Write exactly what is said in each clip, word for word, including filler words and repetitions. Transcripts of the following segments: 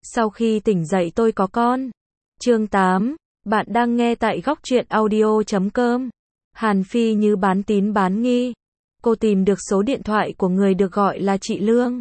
Sau khi tỉnh dậy tôi có con. Chương tám, bạn đang nghe tại góc truyện audio chấm com. Hàn Phi Như bán tín bán nghi. Cô tìm được số điện thoại của người được gọi là chị Lương.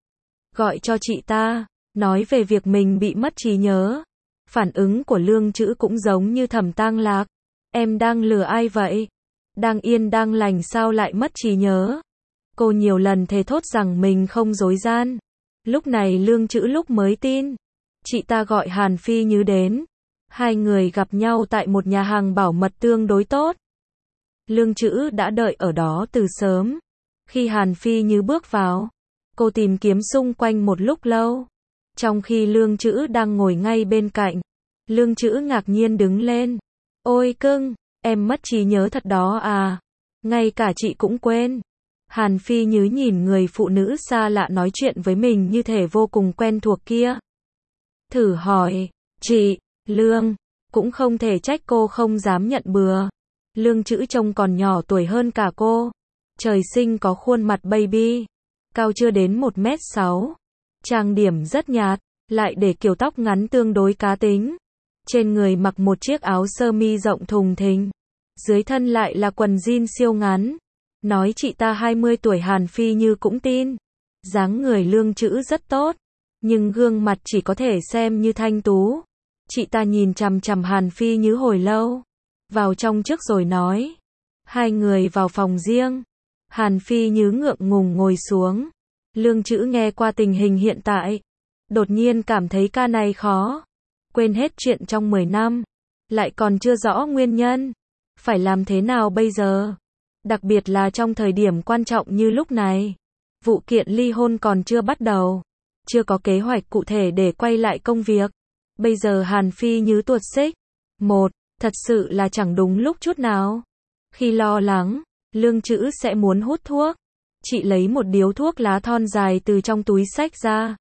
Gọi cho chị ta, nói về việc mình bị mất trí nhớ. Phản ứng của Lương Chữ cũng giống như Thẩm Tang Lạc. Em đang lừa ai vậy? Đang yên đang lành sao lại mất trí nhớ? Cô nhiều lần thề thốt rằng mình không dối gian. Lúc này Lương Chữ lúc mới tin. Chị ta gọi Hàn Phi Như đến. Hai người gặp nhau tại một nhà hàng bảo mật tương đối tốt. Lương Chữ đã đợi ở đó từ sớm. Khi Hàn Phi Như bước vào, cô tìm kiếm xung quanh một lúc lâu. Trong khi Lương Chữ đang ngồi ngay bên cạnh, Lương Chữ ngạc nhiên đứng lên. Ôi cưng, em mất trí nhớ thật đó à? Ngay cả chị cũng quên. Hàn Phi Như nhìn người phụ nữ xa lạ nói chuyện với mình như thể vô cùng quen thuộc kia. Thử hỏi, chị, Lương, cũng không thể trách cô không dám nhận bừa. Lương Chữ trông còn nhỏ tuổi hơn cả cô. Trời sinh có khuôn mặt baby, cao chưa đến một mét sáu. Trang điểm rất nhạt, lại để kiểu tóc ngắn tương đối cá tính. Trên người mặc một chiếc áo sơ mi rộng thùng thình. Dưới thân lại là quần jean siêu ngắn. Nói chị ta hai mươi tuổi Hàn Phi Như cũng tin. Dáng người Lương Chữ rất tốt, nhưng gương mặt chỉ có thể xem như thanh tú. Chị ta nhìn chằm chằm Hàn Phi Như hồi lâu. Vào trong trước rồi nói. Hai người vào phòng riêng. Hàn Phi Như ngượng ngùng ngồi xuống. Lương Chữ nghe qua tình hình hiện tại. Đột nhiên cảm thấy ca này khó. Quên hết chuyện trong mười năm. Lại còn chưa rõ nguyên nhân. Phải làm thế nào bây giờ? Đặc biệt là trong thời điểm quan trọng như lúc này. Vụ kiện ly hôn còn chưa bắt đầu. Chưa có kế hoạch cụ thể để quay lại công việc. Bây giờ Hàn Phi Như tuột xích. Một, thật sự là chẳng đúng lúc chút nào. Khi lo lắng, Lương Chữ sẽ muốn hút thuốc. Chị lấy một điếu thuốc lá thon dài từ trong túi xách ra.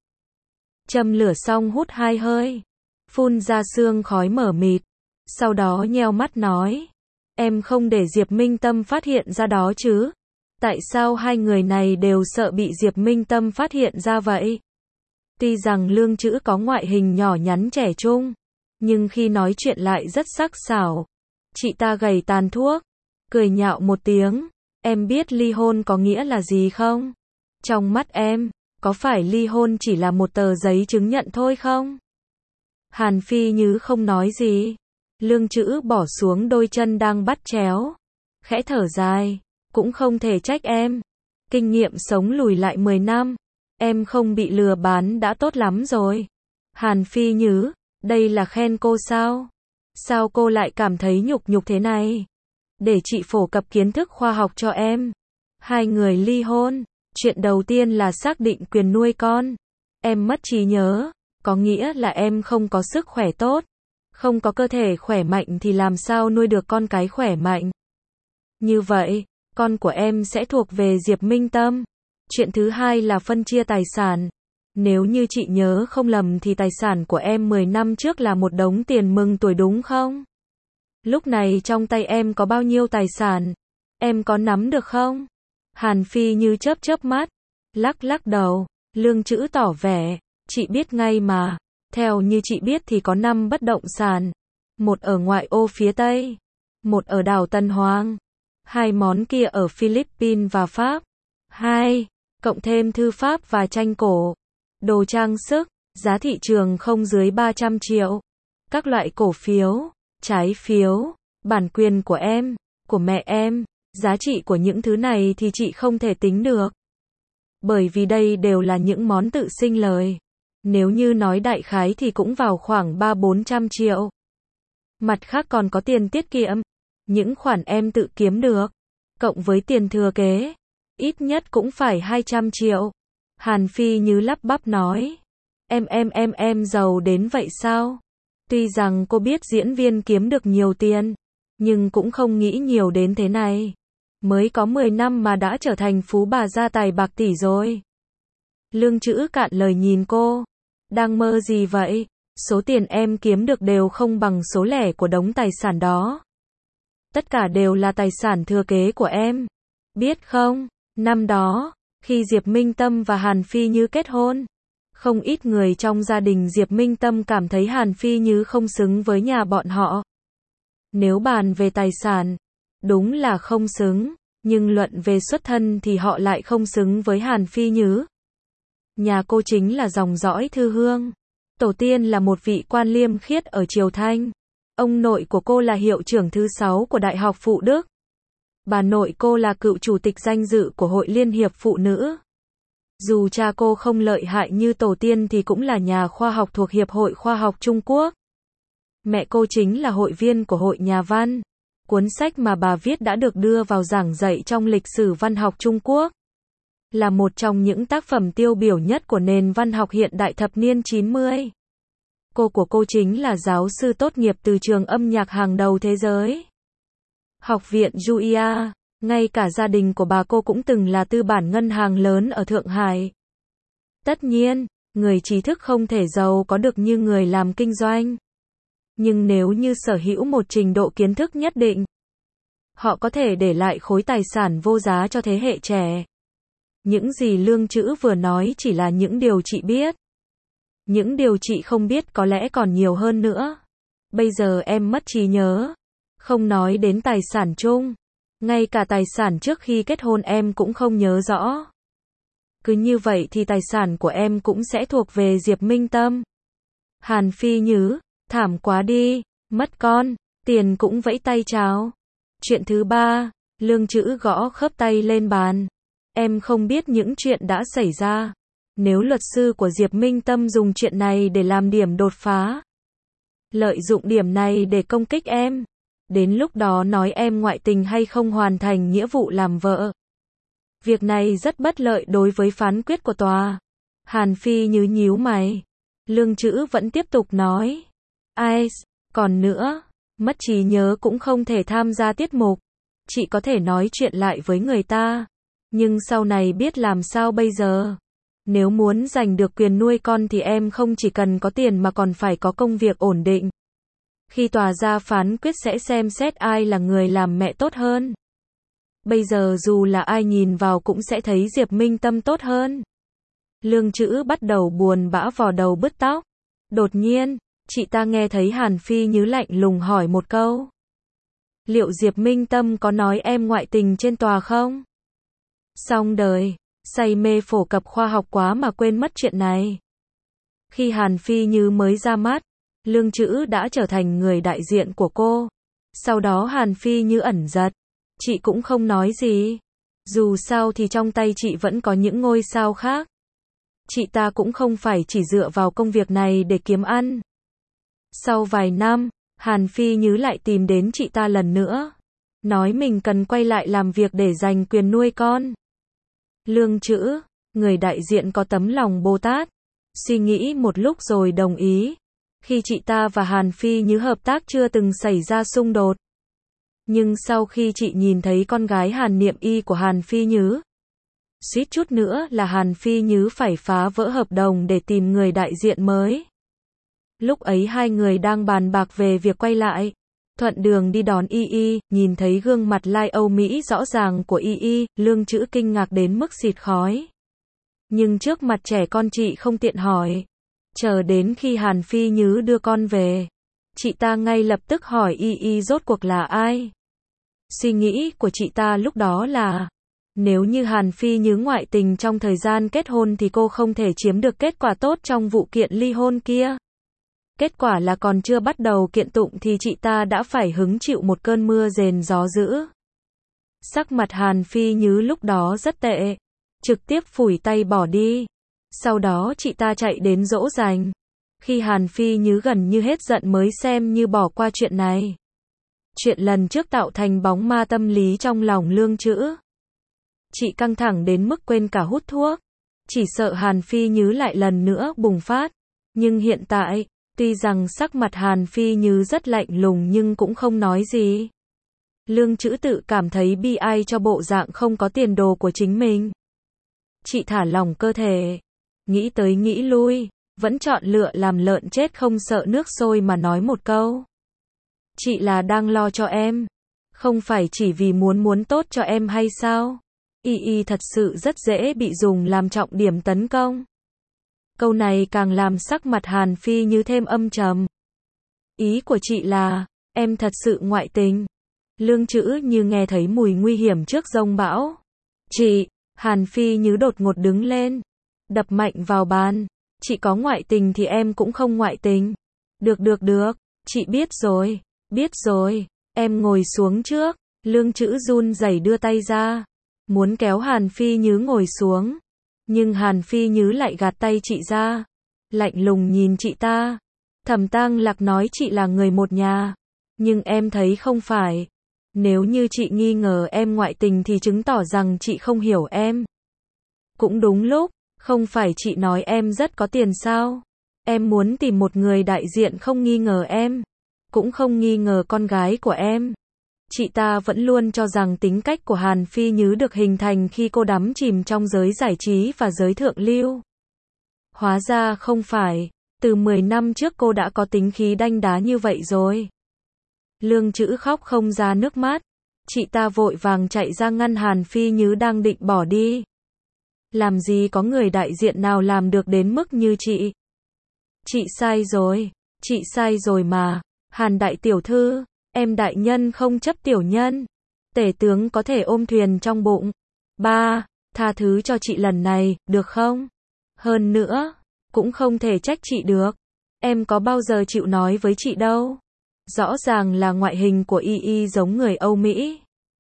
Châm lửa xong hút hai hơi. Phun ra sương khói mờ mịt. Sau đó nheo mắt nói. Em không để Diệp Minh Tâm phát hiện ra đó chứ? Tại sao hai người này đều sợ bị Diệp Minh Tâm phát hiện ra vậy? Tuy rằng Lương Chữ có ngoại hình nhỏ nhắn trẻ trung, nhưng khi nói chuyện lại rất sắc sảo. Chị ta gầy tàn thuốc, cười nhạo một tiếng. Em biết ly hôn có nghĩa là gì không? Trong mắt em, có phải ly hôn chỉ là một tờ giấy chứng nhận thôi không? Hàn Phi Như không nói gì. Lương Chữ bỏ xuống đôi chân đang bắt chéo. Khẽ thở dài. Cũng không thể trách em. Kinh nghiệm sống lùi lại mười năm. Em không bị lừa bán đã tốt lắm rồi. Hàn Phi Như, đây là khen cô sao? Sao cô lại cảm thấy nhục nhục thế này? Để chị phổ cập kiến thức khoa học cho em. Hai người ly hôn. Chuyện đầu tiên là xác định quyền nuôi con. Em mất trí nhớ, có nghĩa là em không có sức khỏe tốt. Không có cơ thể khỏe mạnh thì làm sao nuôi được con cái khỏe mạnh. Như vậy, con của em sẽ thuộc về Diệp Minh Tâm. Chuyện thứ hai là phân chia tài sản. Nếu như chị nhớ không lầm thì tài sản của em mười năm trước là một đống tiền mừng tuổi đúng không? Lúc này trong tay em có bao nhiêu tài sản? Em có nắm được không? Hàn Phi Như chớp chớp mắt, lắc lắc đầu. Lương Chữ tỏ vẻ, chị biết ngay mà. Theo như chị biết thì có năm bất động sản. Một ở ngoại ô phía Tây. Một ở đảo Tân Hoàng. Hai món kia ở Philippines và Pháp. Hai, cộng thêm thư pháp và tranh cổ. Đồ trang sức, giá thị trường không dưới ba trăm triệu. Các loại cổ phiếu, trái phiếu, bản quyền của em, của mẹ em. Giá trị của những thứ này thì chị không thể tính được. Bởi vì đây đều là những món tự sinh lời. Nếu như nói đại khái thì cũng vào khoảng ba bốn trăm triệu. Mặt khác còn có tiền tiết kiệm. Những khoản em tự kiếm được. Cộng với tiền thừa kế. Ít nhất cũng phải hai trăm triệu. Hàn Phi Như lắp bắp nói. Em em em em giàu đến vậy sao? Tuy rằng cô biết diễn viên kiếm được nhiều tiền. Nhưng cũng không nghĩ nhiều đến thế này. Mới có mười năm mà đã trở thành phú bà gia tài bạc tỷ rồi. Lương Chữ cạn lời nhìn cô. Đang mơ gì vậy? Số tiền em kiếm được đều không bằng số lẻ của đống tài sản đó. Tất cả đều là tài sản thừa kế của em. Biết không, năm đó, khi Diệp Minh Tâm và Hàn Phi Như kết hôn, Không ít người trong gia đình Diệp Minh Tâm cảm thấy Hàn Phi Như không xứng với nhà bọn họ. Nếu bàn về tài sản, đúng là không xứng, nhưng luận về xuất thân thì họ lại không xứng với Hàn Phi Như. Nhà cô chính là dòng dõi Thư Hương. Tổ tiên là một vị quan liêm khiết ở Triều Thanh. Ông nội của cô là hiệu trưởng thứ sáu của Đại học Phụ Đức. Bà nội cô là cựu chủ tịch danh dự của Hội Liên hiệp Phụ nữ. Dù cha cô không lợi hại như tổ tiên thì cũng là nhà khoa học thuộc Hiệp hội Khoa học Trung Quốc. Mẹ cô chính là hội viên của Hội Nhà văn. Cuốn sách mà bà viết đã được đưa vào giảng dạy trong lịch sử văn học Trung Quốc. Là một trong những tác phẩm tiêu biểu nhất của nền văn học hiện đại thập niên chín mươi. Cô của cô chính là giáo sư tốt nghiệp từ trường âm nhạc hàng đầu thế giới. Học viện Juilliard, ngay cả gia đình của bà cô cũng từng là tư bản ngân hàng lớn ở Thượng Hải. Tất nhiên, người trí thức không thể giàu có được như người làm kinh doanh. Nhưng nếu như sở hữu một trình độ kiến thức nhất định, họ có thể để lại khối tài sản vô giá cho thế hệ trẻ. Những gì Lương Chữ vừa nói chỉ là những điều chị biết. Những điều chị không biết có lẽ còn nhiều hơn nữa. Bây giờ em mất trí nhớ. Không nói đến tài sản chung. Ngay cả tài sản trước khi kết hôn em cũng không nhớ rõ. Cứ như vậy thì tài sản của em cũng sẽ thuộc về Diệp Minh Tâm. Hàn Phi Như, thảm quá đi, mất con, tiền cũng vẫy tay chào. Chuyện thứ ba, Lương Chữ gõ khớp tay lên bàn. Em không biết những chuyện đã xảy ra. Nếu luật sư của Diệp Minh Tâm dùng chuyện này để làm điểm đột phá, lợi dụng điểm này để công kích em, đến lúc đó nói em ngoại tình hay không hoàn thành nghĩa vụ làm vợ. Việc này rất bất lợi đối với phán quyết của tòa. Hàn Phi Như nhíu mày. Lương Chữ vẫn tiếp tục nói. Ai, còn nữa, mất trí nhớ cũng không thể tham gia tiết mục. Chị có thể nói chuyện lại với người ta. Nhưng sau này biết làm sao bây giờ? Nếu muốn giành được quyền nuôi con thì em không chỉ cần có tiền mà còn phải có công việc ổn định. Khi tòa ra phán quyết sẽ xem xét ai là người làm mẹ tốt hơn. Bây giờ dù là ai nhìn vào cũng sẽ thấy Diệp Minh Tâm tốt hơn. Lương Chữ bắt đầu buồn bã vò đầu bứt tóc. Đột nhiên, chị ta nghe thấy Hàn Phi Như lạnh lùng hỏi một câu. Liệu Diệp Minh Tâm có nói em ngoại tình trên tòa không? Xong đời, say mê phổ cập khoa học quá mà quên mất chuyện này. Khi Hàn Phi Như mới ra mắt, Lương Chữ đã trở thành người đại diện của cô. Sau đó Hàn Phi Như ẩn giật. Chị cũng không nói gì. Dù sao thì trong tay chị vẫn có những ngôi sao khác. Chị ta cũng không phải chỉ dựa vào công việc này để kiếm ăn. Sau vài năm, Hàn Phi Như lại tìm đến chị ta lần nữa. Nói mình cần quay lại làm việc để giành quyền nuôi con. Lương Chữ, người đại diện có tấm lòng Bồ Tát, suy nghĩ một lúc rồi đồng ý. Khi chị ta và Hàn Phi Như hợp tác chưa từng xảy ra xung đột. Nhưng sau khi chị nhìn thấy con gái Hàn Niệm Y của Hàn Phi Như, suýt chút nữa là Hàn Phi Như phải phá vỡ hợp đồng để tìm người đại diện mới. Lúc ấy hai người đang bàn bạc về việc quay lại. Thuận đường đi đón Y Y, nhìn thấy gương mặt lai Âu Mỹ rõ ràng của Y Y, Lương Chữ kinh ngạc đến mức xịt khói. Nhưng trước mặt trẻ con chị không tiện hỏi. Chờ đến khi Hàn Phi Như đưa con về, chị ta ngay lập tức hỏi Y Y rốt cuộc là ai. Suy nghĩ của chị ta lúc đó là, nếu như Hàn Phi Như ngoại tình trong thời gian kết hôn thì cô không thể chiếm được kết quả tốt trong vụ kiện ly hôn kia. Kết quả là còn chưa bắt đầu kiện tụng thì chị ta đã phải hứng chịu một cơn mưa rền gió dữ. Sắc mặt Hàn Phi Như lúc đó rất tệ, trực tiếp phủi tay bỏ đi. Sau đó chị ta chạy đến dỗ dành. Khi Hàn Phi Như gần như hết giận mới xem như bỏ qua chuyện này. Chuyện lần trước tạo thành bóng ma tâm lý trong lòng Lương Chữ. Chị căng thẳng đến mức quên cả hút thuốc. Chỉ sợ Hàn Phi Như lại lần nữa bùng phát. Nhưng hiện tại, tuy rằng sắc mặt Hàn Phi Như rất lạnh lùng nhưng cũng không nói gì. Lương Chữ tự cảm thấy bi ai cho bộ dạng không có tiền đồ của chính mình. Chị thả lỏng cơ thể. Nghĩ tới nghĩ lui, vẫn chọn lựa làm lợn chết không sợ nước sôi mà nói một câu. Chị là đang lo cho em. Không phải chỉ vì muốn muốn tốt cho em hay sao? Y Y thật sự rất dễ bị dùng làm trọng điểm tấn công. Câu này càng làm sắc mặt Hàn Phi Như thêm âm trầm. Ý của chị là, em thật sự ngoại tình. Lương Chữ Như nghe thấy mùi nguy hiểm trước giông bão. Chị, Hàn Phi Như đột ngột đứng lên, đập mạnh vào bàn. Chị có ngoại tình thì em cũng không ngoại tình. Được được được, chị biết rồi, biết rồi, em ngồi xuống trước. Lương Chữ run rẩy đưa tay ra, muốn kéo Hàn Phi Như ngồi xuống. Nhưng Hàn Phi Như lại gạt tay chị ra, lạnh lùng nhìn chị ta. Thẩm Tang Lạc nói chị là người một nhà, nhưng em thấy không phải. Nếu như chị nghi ngờ em ngoại tình thì chứng tỏ rằng chị không hiểu em. Cũng đúng lúc, không phải chị nói em rất có tiền sao? Em muốn tìm một người đại diện không nghi ngờ em, cũng không nghi ngờ con gái của em. Chị ta vẫn luôn cho rằng tính cách của Hàn Phi Như được hình thành khi cô đắm chìm trong giới giải trí và giới thượng lưu. Hóa ra không phải, từ mười năm trước cô đã có tính khí đanh đá như vậy rồi. Lương Chữ khóc không ra nước mắt, chị ta vội vàng chạy ra ngăn Hàn Phi Như đang định bỏ đi. Làm gì có người đại diện nào làm được đến mức như chị. Chị sai rồi, chị sai rồi mà, Hàn đại tiểu thư, em đại nhân không chấp tiểu nhân. Tể tướng có thể ôm thuyền trong bụng. Ba, tha thứ cho chị lần này, được không? Hơn nữa, cũng không thể trách chị được. Em có bao giờ chịu nói với chị đâu. Rõ ràng là ngoại hình của Y Y giống người Âu Mỹ.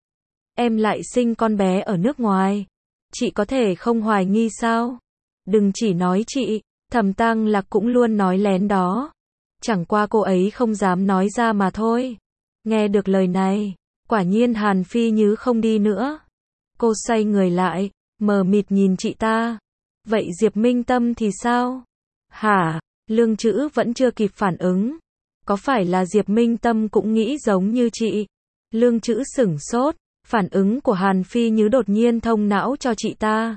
Em lại sinh con bé ở nước ngoài. Chị có thể không hoài nghi sao? Đừng chỉ nói chị, Thẩm Tang Lạc cũng luôn nói lén đó. Chẳng qua cô ấy không dám nói ra mà thôi. Nghe được lời này, quả nhiên Hàn Phi Như không đi nữa. Cô xoay người lại, mờ mịt nhìn chị ta. Vậy Diệp Minh Tâm thì sao? Hả? Lương Chữ vẫn chưa kịp phản ứng. Có phải là Diệp Minh Tâm cũng nghĩ giống như chị? Lương Chữ sửng sốt, phản ứng của Hàn Phi Như đột nhiên thông não cho chị ta.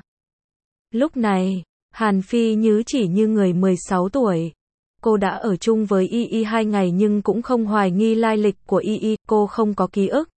Lúc này, Hàn Phi Như chỉ như người mười sáu tuổi. Cô đã ở chung với Y Y hai ngày nhưng cũng không hoài nghi lai lịch của Y Y, cô không có ký ức.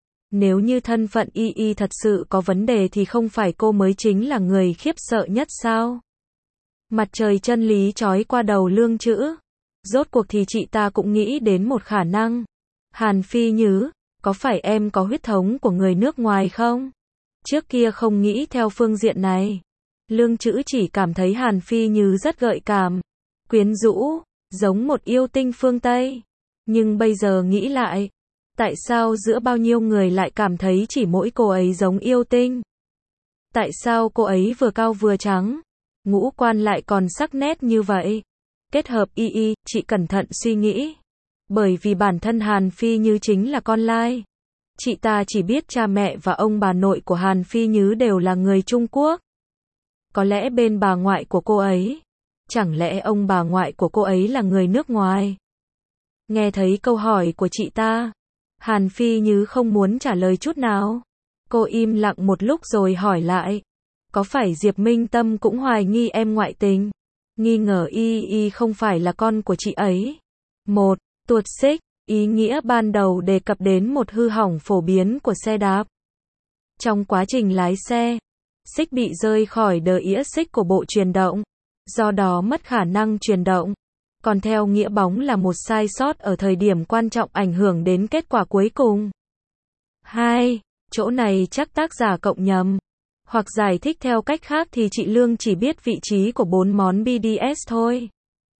Nếu như thân phận Y Y thật sự có vấn đề thì không phải cô mới chính là người khiếp sợ nhất sao? Mặt trời chân lý chói qua đầu Lương Chữ. Rốt cuộc thì chị ta cũng nghĩ đến một khả năng. Hàn Phi Như, có phải em có huyết thống của người nước ngoài không? Trước kia không nghĩ theo phương diện này. Lương Chữ chỉ cảm thấy Hàn Phi Như rất gợi cảm, quyến rũ, giống một yêu tinh phương Tây. Nhưng bây giờ nghĩ lại, tại sao giữa bao nhiêu người lại cảm thấy chỉ mỗi cô ấy giống yêu tinh? Tại sao cô ấy vừa cao vừa trắng, ngũ quan lại còn sắc nét như vậy? Kết hợp Y Y, chị cẩn thận suy nghĩ. Bởi vì bản thân Hàn Phi Như chính là con lai. Chị ta chỉ biết cha mẹ và ông bà nội của Hàn Phi Như đều là người Trung Quốc. Có lẽ bên bà ngoại của cô ấy, chẳng lẽ ông bà ngoại của cô ấy là người nước ngoài? Nghe thấy câu hỏi của chị ta, Hàn Phi Như không muốn trả lời chút nào. Cô im lặng một lúc rồi hỏi lại. Có phải Diệp Minh Tâm cũng hoài nghi em ngoại tình? Nghi ngờ Y Y không phải là con của chị ấy. Một, tuột xích, ý nghĩa ban đầu đề cập đến một hư hỏng phổ biến của xe đạp. Trong quá trình lái xe, xích bị rơi khỏi đờ ĩa xích của bộ truyền động, do đó mất khả năng truyền động. Còn theo nghĩa bóng là một sai sót ở thời điểm quan trọng ảnh hưởng đến kết quả cuối cùng. Hai, chỗ này chắc tác giả cộng nhầm. Hoặc giải thích theo cách khác thì chị Lương chỉ biết vị trí của bốn món bê đê ét thôi.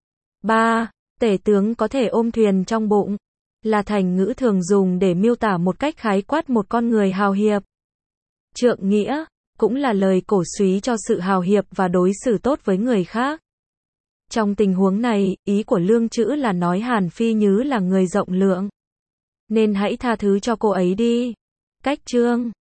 Ba, tể tướng có thể ôm thuyền trong bụng, là thành ngữ thường dùng để miêu tả một cách khái quát một con người hào hiệp. Trượng nghĩa, cũng là lời cổ súy cho sự hào hiệp và đối xử tốt với người khác. Trong tình huống này, ý của Lương Chữ là nói Hàn Phi Như là người rộng lượng. Nên hãy tha thứ cho cô ấy đi. Cách chương